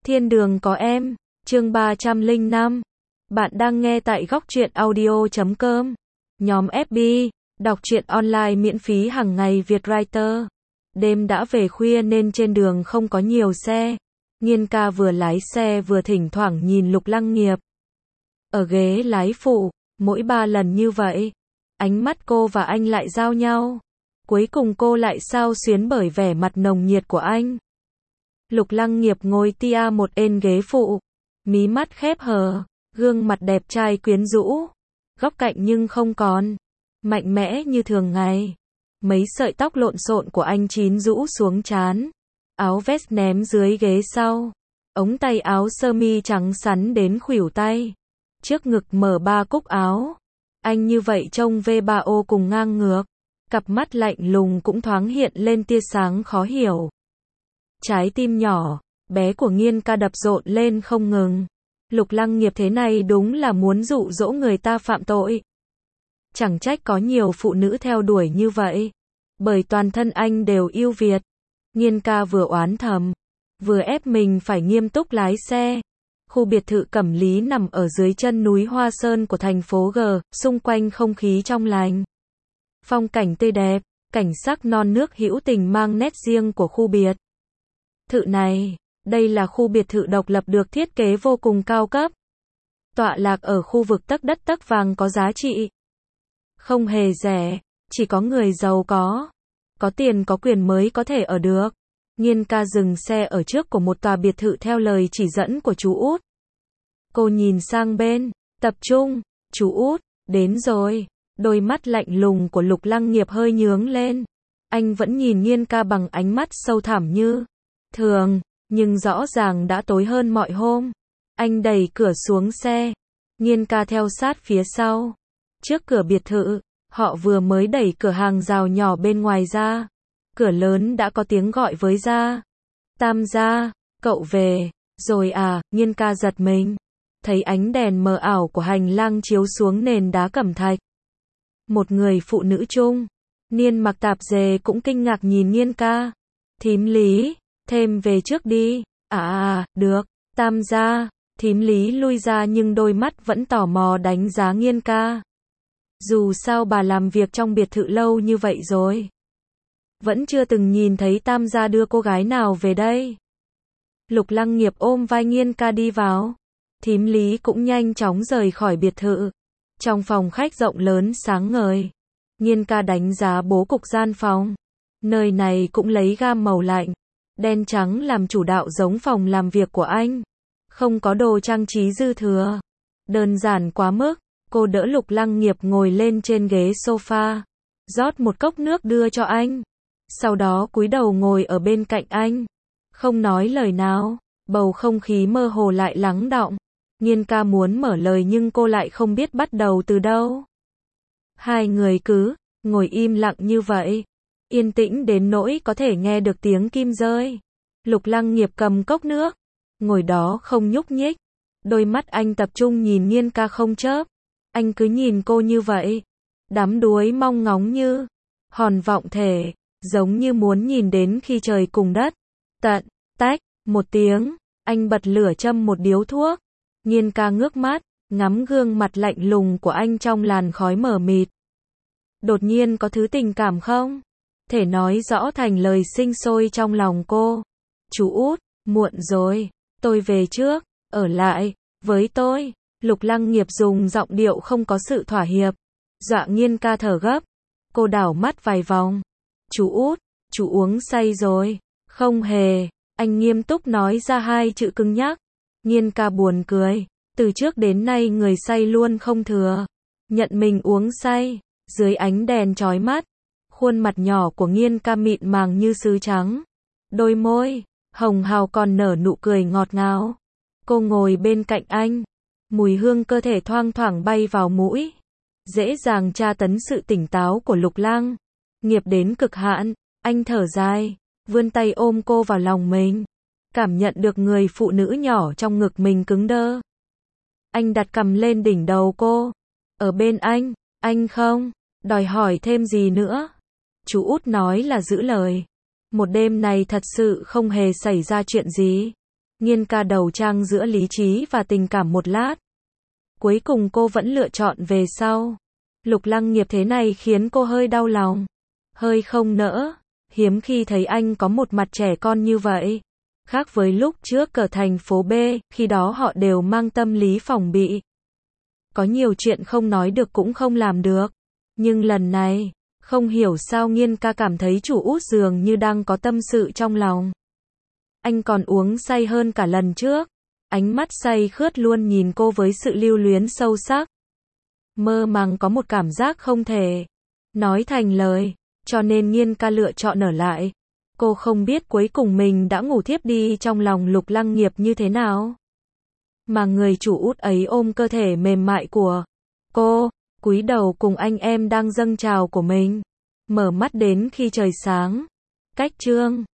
Thiên đường có em, chương 305. Bạn đang nghe tại góc truyện audio.com. Nhóm FB, đọc truyện online miễn phí hàng ngày Việt Writer. Đêm đã về khuya nên trên đường không có nhiều xe. Nghiên ca vừa lái xe vừa thỉnh thoảng nhìn Lục Lăng Nghiệp. Ở ghế lái phụ, mỗi 3 lần như vậy, ánh mắt cô và anh lại giao nhau. Cuối cùng cô lại xao xuyến bởi vẻ mặt nồng nhiệt của anh. Lục Lăng Nghiệp ngồi tia một bên ghế phụ, mí mắt khép hờ, gương mặt đẹp trai quyến rũ, góc cạnh nhưng không còn mạnh mẽ như thường ngày. Mấy sợi tóc lộn xộn của anh chín rũ xuống trán, áo vest ném dưới ghế sau, ống tay áo sơ mi trắng sắn đến khuỷu tay, trước ngực mở 3 cúc áo. Anh như vậy trông V3O cùng ngang ngược, cặp mắt lạnh lùng cũng thoáng hiện lên tia sáng khó hiểu. Trái tim nhỏ bé của Nghiên ca đập rộn lên không ngừng. Lục Lăng Nghiệp thế này đúng là muốn dụ dỗ người ta phạm tội. Chẳng trách có nhiều phụ nữ theo đuổi như vậy, bởi toàn thân anh đều yêu Việt. Nghiên ca vừa oán thầm, vừa ép mình phải nghiêm túc lái xe. Khu biệt thự Cẩm Lý nằm ở dưới chân núi Hoa Sơn của thành phố G, xung quanh không khí trong lành, phong cảnh tươi đẹp, cảnh sắc non nước hữu tình mang nét riêng của khu biệt thự này. Đây là khu biệt thự độc lập được thiết kế vô cùng cao cấp, tọa lạc ở khu vực tấc đất tấc vàng có giá trị. Không hề rẻ, chỉ có người giàu có tiền có quyền mới có thể ở được. Nghiên ca dừng xe ở trước của một tòa biệt thự theo lời chỉ dẫn của chú út. Cô nhìn sang bên, tập trung, chú út, đến rồi. Đôi mắt lạnh lùng của Lục Lăng Nghiệp hơi nhướng lên. Anh vẫn nhìn Nghiên ca bằng ánh mắt sâu thẳm như thường, nhưng rõ ràng đã tối hơn mọi hôm. Anh đẩy cửa xuống xe, Nghiên ca theo sát phía sau. Trước cửa biệt thự, họ vừa mới đẩy cửa hàng rào nhỏ bên ngoài ra. Cửa lớn đã có tiếng gọi với ra. Tam gia, cậu về rồi à? Nghiên ca giật mình, thấy ánh đèn mờ ảo của hành lang chiếu xuống nền đá cẩm thạch. Một người phụ nữ trung niên mặc tạp dề cũng kinh ngạc nhìn Nghiên ca. Thím Lý, thêm về trước đi. Được, Tam gia. Thím Lý lui ra nhưng đôi mắt vẫn tò mò đánh giá Nghiên ca. Dù sao bà làm việc trong biệt thự lâu như vậy rồi, vẫn chưa từng nhìn thấy Tam gia đưa cô gái nào về đây. Lục Lăng Nghiệp ôm vai Nghiên ca đi vào. Thím Lý cũng nhanh chóng rời khỏi biệt thự. Trong phòng khách rộng lớn sáng ngời, Nghiên ca đánh giá bố cục gian phòng. Nơi này cũng lấy gam màu lạnh, đen trắng làm chủ đạo giống phòng làm việc của anh. Không có đồ trang trí dư thừa, đơn giản quá mức. Cô đỡ Lục Lăng Nghiệp ngồi lên trên ghế sofa, rót một cốc nước đưa cho anh. Sau đó cúi đầu ngồi ở bên cạnh anh, không nói lời nào. Bầu không khí mơ hồ lại lắng đọng. Nghiên ca muốn mở lời nhưng cô lại không biết bắt đầu từ đâu. Hai người cứ ngồi im lặng như vậy, yên tĩnh đến nỗi có thể nghe được tiếng kim rơi. Lục Lăng Nghiệp cầm cốc nước, ngồi đó không nhúc nhích. Đôi mắt anh tập trung nhìn Nghiên ca không chớp. Anh cứ nhìn cô như vậy, đắm đuối mong ngóng như hòn vọng thể, giống như muốn nhìn đến khi trời cùng đất tận. Tách một tiếng, anh bật lửa châm một điếu thuốc. Nghiên ca ngước mắt, ngắm gương mặt lạnh lùng của anh trong làn khói mờ mịt. Đột nhiên có thứ tình cảm không thể nói rõ thành lời sinh sôi trong lòng cô. Chú út, muộn rồi, tôi về trước, ở lại với tôi. Lục Lăng Nghiệp dùng giọng điệu không có sự thỏa hiệp, dọa Nghiên ca thở gấp. Cô đảo mắt vài vòng. Chú út, chú uống say rồi. Không hề, anh nghiêm túc nói ra 2 chữ cứng nhắc. Nghiên ca buồn cười, từ trước đến nay người say luôn không thừa nhận mình uống say. Dưới ánh đèn chói mắt, khuôn mặt nhỏ của Nghiên ca mịn màng như sứ trắng, đôi môi hồng hào còn nở nụ cười ngọt ngào. Cô ngồi bên cạnh anh, mùi hương cơ thể thoang thoảng bay vào mũi, dễ dàng tra tấn sự tỉnh táo của Lục Lăng Nghiệp đến cực hạn. Anh thở dài, vươn tay ôm cô vào lòng mình, cảm nhận được người phụ nữ nhỏ trong ngực mình cứng đơ. Anh đặt cằm lên đỉnh đầu cô. Ở bên anh không đòi hỏi thêm gì nữa. Chú út nói là giữ lời. Một đêm này thật sự không hề xảy ra chuyện gì. Nghiên ca đầu trang giữa lý trí và tình cảm một lát. Cuối cùng cô vẫn lựa chọn về sau. Lục Lăng Nghiệp thế này khiến cô hơi đau lòng. Hơi không nỡ. Hiếm khi thấy anh có một mặt trẻ con như vậy. Khác với lúc trước ở thành phố B, khi đó họ đều mang tâm lý phòng bị. Có nhiều chuyện không nói được cũng không làm được. Nhưng lần này, không hiểu sao Nghiên ca cảm thấy chủ Út dường như đang có tâm sự trong lòng. Anh còn uống say hơn cả lần trước. Ánh mắt say khướt luôn nhìn cô với sự lưu luyến sâu sắc. Mơ màng có một cảm giác không thể nói thành lời, cho nên Nghiên ca lựa chọn ở lại. Cô không biết cuối cùng mình đã ngủ thiếp đi trong lòng Lục Lăng Nghiệp như thế nào. Mà người chủ Út ấy ôm cơ thể mềm mại của cô, cúi đầu cùng anh em đang dâng trào của mình. Mở mắt đến khi trời sáng. Cách chương